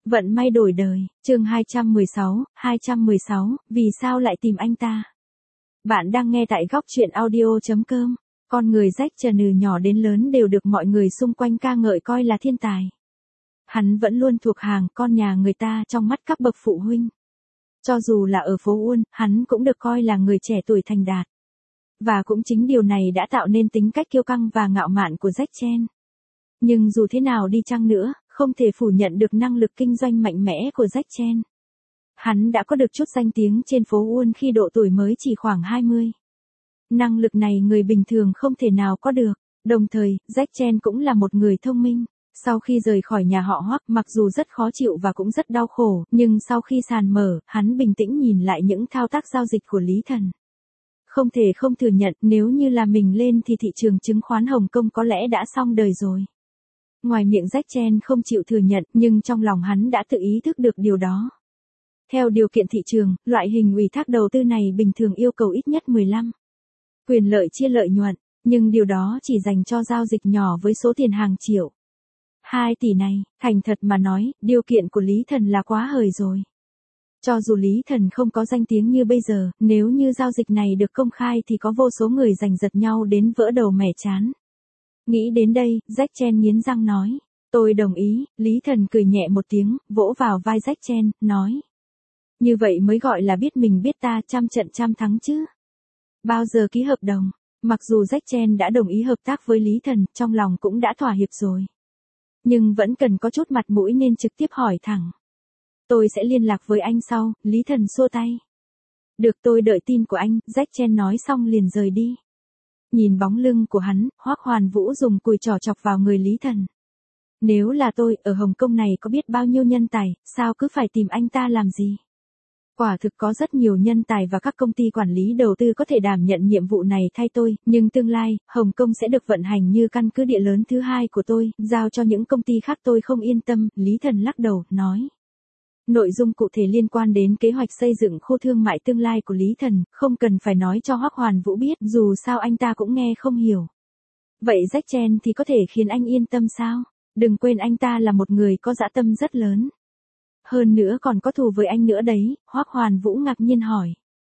Vận may đổi đời, chương 216, vì sao lại tìm anh ta? Bạn đang nghe tại góc truyện audio.com. Con người Jack Channer nhỏ đến lớn đều được mọi người xung quanh ca ngợi coi là thiên tài. Hắn vẫn luôn thuộc hàng con nhà người ta trong mắt các bậc phụ huynh. Cho dù là ở phố Uôn, hắn cũng được coi là người trẻ tuổi thành đạt. Và cũng chính điều này đã tạo nên tính cách kiêu căng và ngạo mạn của Jack Channer. Nhưng dù thế nào đi chăng nữa, không thể phủ nhận được năng lực kinh doanh mạnh mẽ của Jack Channer. Hắn đã có được chút danh tiếng trên phố Uôn khi độ tuổi mới chỉ khoảng 20. Năng lực này người bình thường không thể nào có được. Đồng thời, Jack Channer cũng là một người thông minh. Sau khi rời khỏi nhà họ Hoắc, mặc dù rất khó chịu và cũng rất đau khổ, nhưng sau khi sàn mở, hắn bình tĩnh nhìn lại những thao tác giao dịch của Lý Thần. Không thể không thừa nhận, nếu như là mình lên thì thị trường chứng khoán Hồng Kông có lẽ đã xong đời rồi. Ngoài miệng Jack Channer không chịu thừa nhận, nhưng trong lòng hắn đã tự ý thức được điều đó. Theo điều kiện thị trường, loại hình ủy thác đầu tư này bình thường yêu cầu ít nhất 15 quyền lợi chia lợi nhuận, nhưng điều đó chỉ dành cho giao dịch nhỏ với số tiền hàng triệu. 2 tỷ này, thành thật mà nói, điều kiện của Lý Thần là quá hời rồi. Cho dù Lý Thần không có danh tiếng như bây giờ, nếu như giao dịch này được công khai thì có vô số người giành giật nhau đến vỡ đầu mẻ trán. Nghĩ đến đây, Jack Channer nghiến răng nói. Tôi đồng ý, Lý Thần cười nhẹ một tiếng, vỗ vào vai Jack Channer, nói. Như vậy mới gọi là biết mình biết ta, trăm trận trăm thắng chứ. Bao giờ ký hợp đồng, mặc dù Jack Channer đã đồng ý hợp tác với Lý Thần, trong lòng cũng đã thỏa hiệp rồi. Nhưng vẫn cần có chút mặt mũi nên trực tiếp hỏi thẳng. Tôi sẽ liên lạc với anh sau, Lý Thần xua tay. Được, tôi đợi tin của anh, Jack Channer nói xong liền rời đi. Nhìn bóng lưng của hắn, Hoắc Hoàn Vũ dùng cùi trỏ chọc vào người Lý Thần. Nếu là tôi, ở Hồng Kông này có biết bao nhiêu nhân tài, sao cứ phải tìm anh ta làm gì? Quả thực có rất nhiều nhân tài và các công ty quản lý đầu tư có thể đảm nhận nhiệm vụ này thay tôi, nhưng tương lai, Hồng Kông sẽ được vận hành như căn cứ địa lớn thứ hai của tôi, giao cho những công ty khác tôi không yên tâm, Lý Thần lắc đầu, nói. Nội dung cụ thể liên quan đến kế hoạch xây dựng khu thương mại tương lai của Lý Thần, không cần phải nói cho Hoắc Hoàn Vũ biết, dù sao anh ta cũng nghe không hiểu. Vậy Jack Channer thì có thể khiến anh yên tâm sao? Đừng quên anh ta là một người có dã tâm rất lớn. Hơn nữa còn có thù với anh nữa đấy, Hoắc Hoàn Vũ ngạc nhiên hỏi.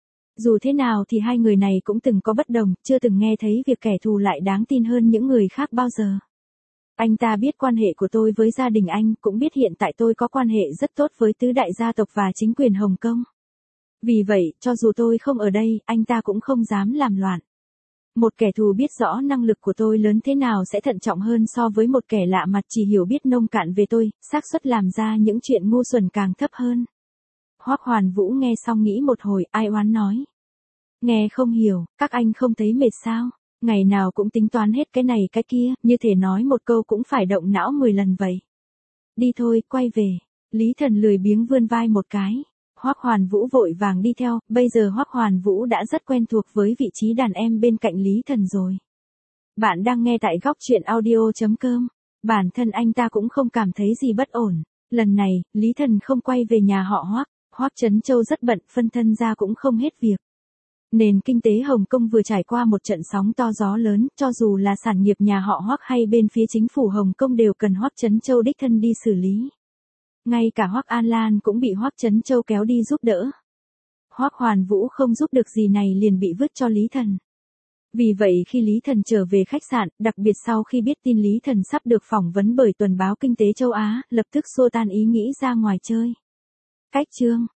Dù thế nào thì hai người này cũng từng có bất đồng, chưa từng nghe thấy việc kẻ thù lại đáng tin hơn những người khác bao giờ. Anh ta biết quan hệ của tôi với gia đình anh, cũng biết hiện tại tôi có quan hệ rất tốt với tứ đại gia tộc và chính quyền Hồng Kông. Vì vậy, cho dù tôi không ở đây, anh ta cũng không dám làm loạn. Một kẻ thù biết rõ năng lực của tôi lớn thế nào sẽ thận trọng hơn so với một kẻ lạ mặt chỉ hiểu biết nông cạn về tôi, xác suất làm ra những chuyện ngu xuẩn càng thấp hơn. Hoắc Hoàn Vũ nghe xong nghĩ một hồi, ai oán nói. Nghe không hiểu, các anh không thấy mệt sao? Ngày nào cũng tính toán hết cái này cái kia, như thể nói một câu cũng phải động não 10 lần vậy. Đi thôi, quay về. Lý Thần lười biếng vươn vai một cái. Hoắc Hoàn Vũ vội vàng đi theo, bây giờ Hoắc Hoàn Vũ đã rất quen thuộc với vị trí đàn em bên cạnh Lý Thần rồi. Bạn đang nghe tại góc truyện audio.com. Bản thân anh ta cũng không cảm thấy gì bất ổn. Lần này, Lý Thần không quay về nhà họ Hoắc. Hoắc Trấn Châu rất bận, phân thân ra cũng không hết việc. Nền kinh tế Hồng Kông vừa trải qua một trận sóng to gió lớn, cho dù là sản nghiệp nhà họ Hoắc hay bên phía chính phủ Hồng Kông đều cần Hoắc Trấn Châu đích thân đi xử lý. Ngay cả Hoắc An Lan cũng bị Hoắc Trấn Châu kéo đi giúp đỡ. Hoắc Hoàn Vũ không giúp được gì này liền bị vứt cho Lý Thần. Vì vậy khi Lý Thần trở về khách sạn, đặc biệt sau khi biết tin Lý Thần sắp được phỏng vấn bởi tuần báo Kinh tế Châu Á, lập tức xua tan ý nghĩ ra ngoài chơi. Cách chương